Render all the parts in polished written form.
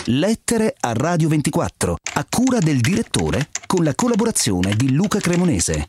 Lettere a Radio 24, a cura del direttore, con la collaborazione di Luca Cremonese.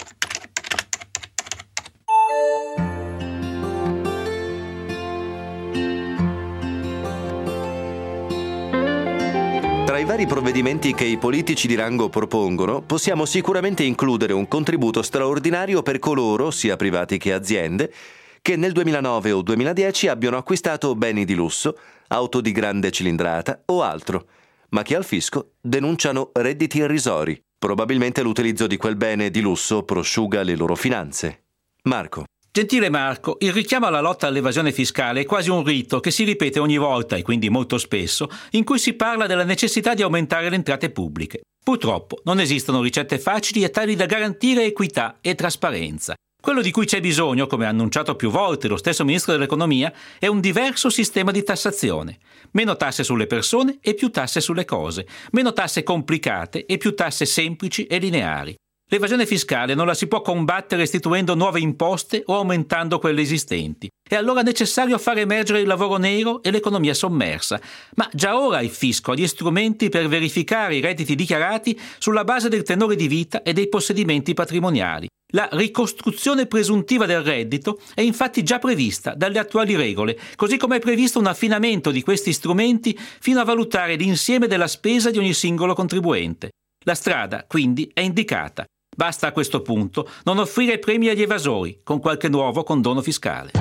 Tra i vari provvedimenti che i politici di rango propongono, possiamo sicuramente includere un contributo straordinario per coloro, sia privati che aziende, che nel 2009 o 2010 abbiano acquistato beni di lusso, auto di grande cilindrata o altro, ma che al fisco denunciano redditi irrisori. Probabilmente l'utilizzo di quel bene di lusso prosciuga le loro finanze. Marco. Gentile Marco, il richiamo alla lotta all'evasione fiscale è quasi un rito che si ripete ogni volta, e quindi molto spesso, in cui si parla della necessità di aumentare le entrate pubbliche. Purtroppo non esistono ricette facili e tali da garantire equità e trasparenza. Quello di cui c'è bisogno, come ha annunciato più volte lo stesso Ministro dell'Economia, è un diverso sistema di tassazione. Meno tasse sulle persone e più tasse sulle cose. Meno tasse complicate e più tasse semplici e lineari. L'evasione fiscale non la si può combattere istituendo nuove imposte o aumentando quelle esistenti. È allora necessario far emergere il lavoro nero e l'economia sommersa. Ma già ora il fisco ha gli strumenti per verificare i redditi dichiarati sulla base del tenore di vita e dei possedimenti patrimoniali. La ricostruzione presuntiva del reddito è infatti già prevista dalle attuali regole, così come è previsto un affinamento di questi strumenti fino a valutare l'insieme della spesa di ogni singolo contribuente. La strada, quindi, è indicata. Basta a questo punto non offrire premi agli evasori con qualche nuovo condono fiscale.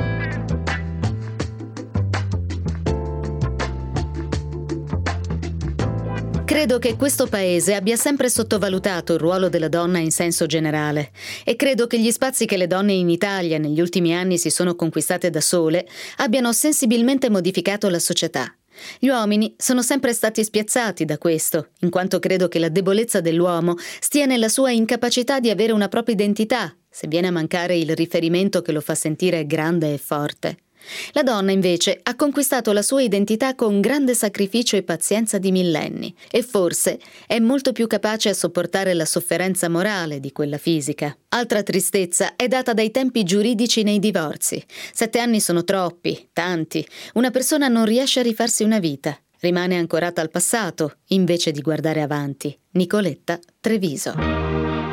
Credo che questo paese abbia sempre sottovalutato il ruolo della donna in senso generale e credo che gli spazi che le donne in Italia negli ultimi anni si sono conquistate da sole abbiano sensibilmente modificato la società. Gli uomini sono sempre stati spiazzati da questo, in quanto credo che la debolezza dell'uomo stia nella sua incapacità di avere una propria identità, se viene a mancare il riferimento che lo fa sentire grande e forte. La donna, invece, ha conquistato la sua identità con grande sacrificio e pazienza di millenni e forse è molto più capace a sopportare la sofferenza morale di quella fisica. Altra tristezza è data dai tempi giuridici nei divorzi. 7 anni sono troppi, tanti. Una persona non riesce a rifarsi una vita. Rimane ancorata al passato, invece di guardare avanti. Nicoletta Treviso.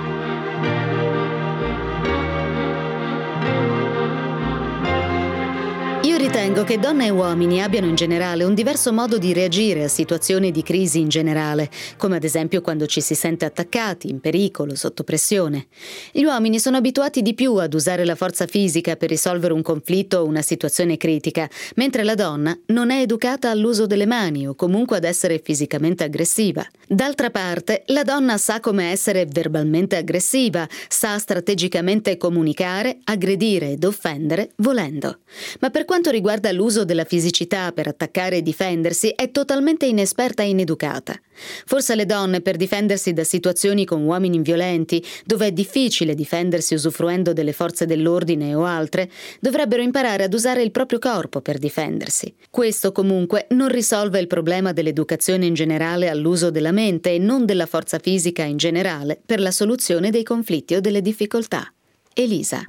Io ritengo che donne e uomini abbiano in generale un diverso modo di reagire a situazioni di crisi in generale, come ad esempio quando ci si sente attaccati, in pericolo, sotto pressione. Gli uomini sono abituati di più ad usare la forza fisica per risolvere un conflitto o una situazione critica, mentre la donna non è educata all'uso delle mani o comunque ad essere fisicamente aggressiva. D'altra parte, la donna sa come essere verbalmente aggressiva, sa strategicamente comunicare, aggredire ed offendere volendo. Ma per quanto riguarda l'uso della fisicità per attaccare e difendersi, è totalmente inesperta e ineducata. Forse le donne, per difendersi da situazioni con uomini violenti, dove è difficile difendersi usufruendo delle forze dell'ordine o altre, dovrebbero imparare ad usare il proprio corpo per difendersi. Questo comunque non risolve il problema dell'educazione in generale all'uso della mente e non della forza fisica in generale per la soluzione dei conflitti o delle difficoltà. Elisa.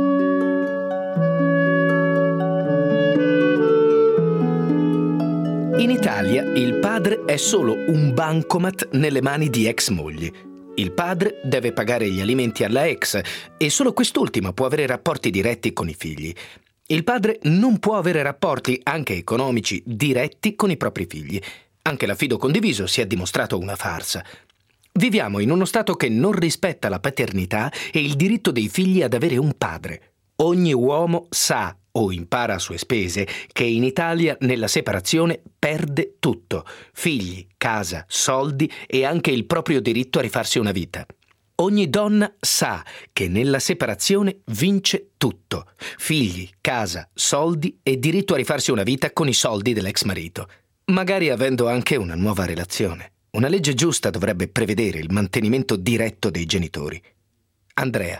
In Italia il padre è solo un bancomat nelle mani di ex mogli. Il padre deve pagare gli alimenti alla ex e solo quest'ultima può avere rapporti diretti con i figli. Il padre non può avere rapporti, anche economici, diretti con i propri figli. Anche l'affido condiviso si è dimostrato una farsa. Viviamo in uno Stato che non rispetta la paternità e il diritto dei figli ad avere un padre. Ogni uomo sa o impara a sue spese che in Italia nella separazione perde tutto: figli, casa, soldi e anche il proprio diritto a rifarsi una vita. Ogni donna sa che nella separazione vince tutto: figli, casa, soldi e diritto a rifarsi una vita con i soldi dell'ex marito, magari avendo anche una nuova relazione. Una legge giusta dovrebbe prevedere il mantenimento diretto dei genitori. Andrea.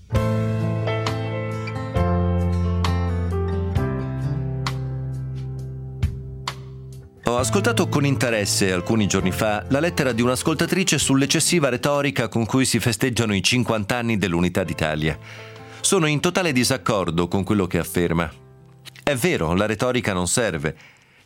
Ho ascoltato con interesse alcuni giorni fa la lettera di un'ascoltatrice sull'eccessiva retorica con cui si festeggiano i 50 anni dell'Unità d'Italia. Sono in totale disaccordo con quello che afferma. È vero, la retorica non serve.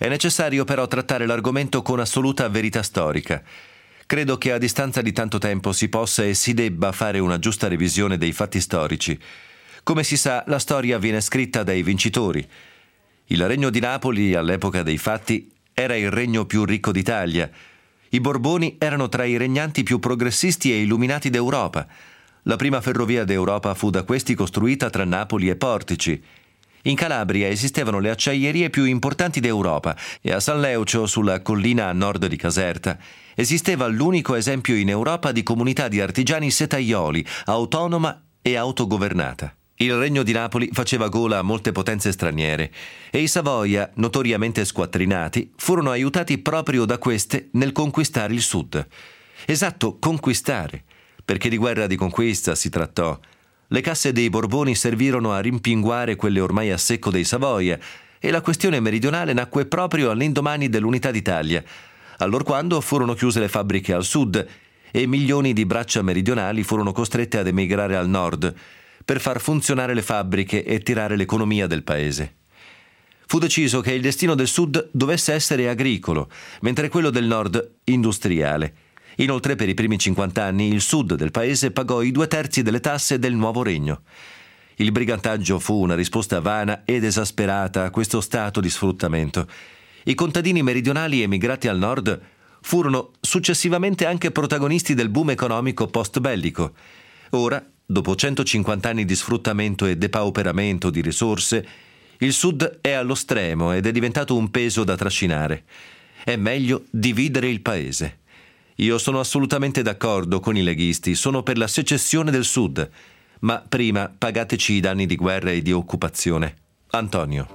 È necessario però trattare l'argomento con assoluta verità storica. Credo che a distanza di tanto tempo si possa e si debba fare una giusta revisione dei fatti storici. Come si sa, la storia viene scritta dai vincitori. Il regno di Napoli, all'epoca dei fatti, era il regno più ricco d'Italia. I Borboni erano tra i regnanti più progressisti e illuminati d'Europa. La prima ferrovia d'Europa fu da questi costruita tra Napoli e Portici. In Calabria esistevano le acciaierie più importanti d'Europa e a San Leucio, sulla collina a nord di Caserta, esisteva l'unico esempio in Europa di comunità di artigiani setaioli, autonoma e autogovernata. Il regno di Napoli faceva gola a molte potenze straniere e i Savoia, notoriamente squattrinati, furono aiutati proprio da queste nel conquistare il sud. Esatto, conquistare, perché di guerra di conquista si trattò. Le casse dei Borboni servirono a rimpinguare quelle ormai a secco dei Savoia e la questione meridionale nacque proprio all'indomani dell'unità d'Italia, allorquando furono chiuse le fabbriche al sud e milioni di braccia meridionali furono costrette ad emigrare al nord per far funzionare le fabbriche e tirare l'economia del paese. Fu deciso che il destino del sud dovesse essere agricolo, mentre quello del nord industriale. Inoltre, per i primi 50 anni, il sud del paese pagò i 2/3 delle tasse del nuovo regno. Il brigantaggio fu una risposta vana ed esasperata a questo stato di sfruttamento. I contadini meridionali emigrati al nord furono successivamente anche protagonisti del boom economico post-bellico. Ora, dopo 150 anni di sfruttamento e depauperamento di risorse, il sud è allo stremo ed è diventato un peso da trascinare. È meglio dividere il paese. Io sono assolutamente d'accordo con i leghisti, sono per la secessione del sud, ma prima pagateci i danni di guerra e di occupazione. Antonio.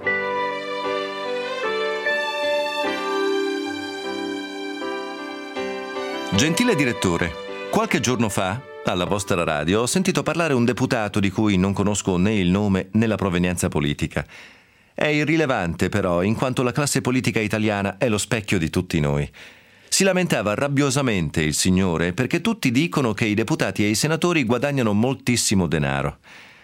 Gentile direttore, qualche giorno fa, alla vostra radio, ho sentito parlare un deputato di cui non conosco né il nome né la provenienza politica. È irrilevante però, in quanto la classe politica italiana è lo specchio di tutti noi. Si lamentava rabbiosamente il signore perché tutti dicono che i deputati e i senatori guadagnano moltissimo denaro.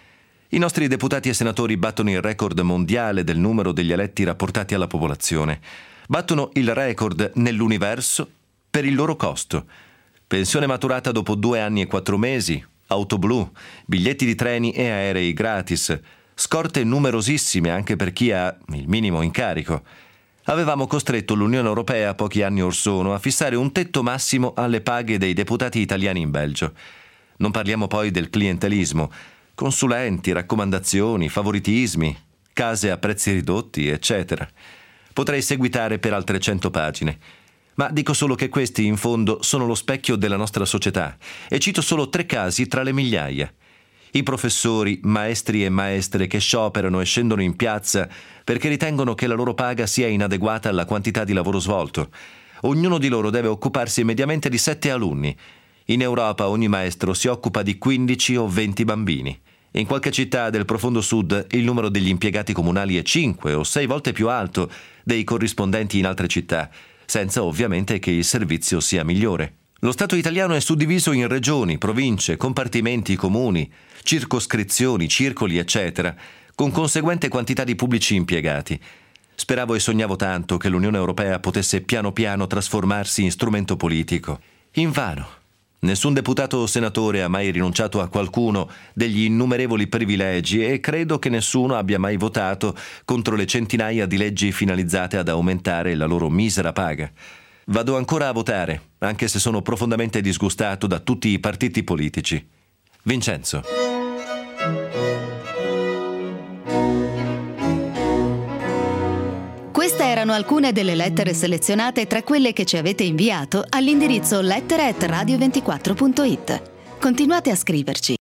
I nostri deputati e senatori battono il record mondiale del numero degli eletti rapportati alla popolazione. Battono il record nell'universo per il loro costo. Pensione maturata dopo 2 anni e 4 mesi, auto blu, biglietti di treni e aerei gratis, scorte numerosissime anche per chi ha il minimo incarico. Avevamo costretto l'Unione Europea pochi anni or sono a fissare un tetto massimo alle paghe dei deputati italiani in Belgio. Non parliamo poi del clientelismo, consulenti, raccomandazioni, favoritismi, case a prezzi ridotti, eccetera. Potrei seguitare per altre 100 pagine. Ma dico solo che questi, in fondo, sono lo specchio della nostra società e cito solo 3 casi tra le migliaia. I professori, maestri e maestre che scioperano e scendono in piazza perché ritengono che la loro paga sia inadeguata alla quantità di lavoro svolto. Ognuno di loro deve occuparsi mediamente di 7 alunni. In Europa ogni maestro si occupa di 15 o 20 bambini. In qualche città del profondo sud il numero degli impiegati comunali è 5 o 6 volte più alto dei corrispondenti in altre città, senza ovviamente che il servizio sia migliore. Lo Stato italiano è suddiviso in regioni, province, compartimenti, comuni, circoscrizioni, circoli, eccetera, con conseguente quantità di pubblici impiegati. Speravo e sognavo tanto che l'Unione Europea potesse piano piano trasformarsi in strumento politico. Invano. Nessun deputato o senatore ha mai rinunciato a qualcuno degli innumerevoli privilegi e credo che nessuno abbia mai votato contro le centinaia di leggi finalizzate ad aumentare la loro misera paga. Vado ancora a votare, anche se sono profondamente disgustato da tutti i partiti politici. Vincenzo. Queste erano alcune delle lettere selezionate tra quelle che ci avete inviato all'indirizzo lettere@radio24.it. Continuate a scriverci.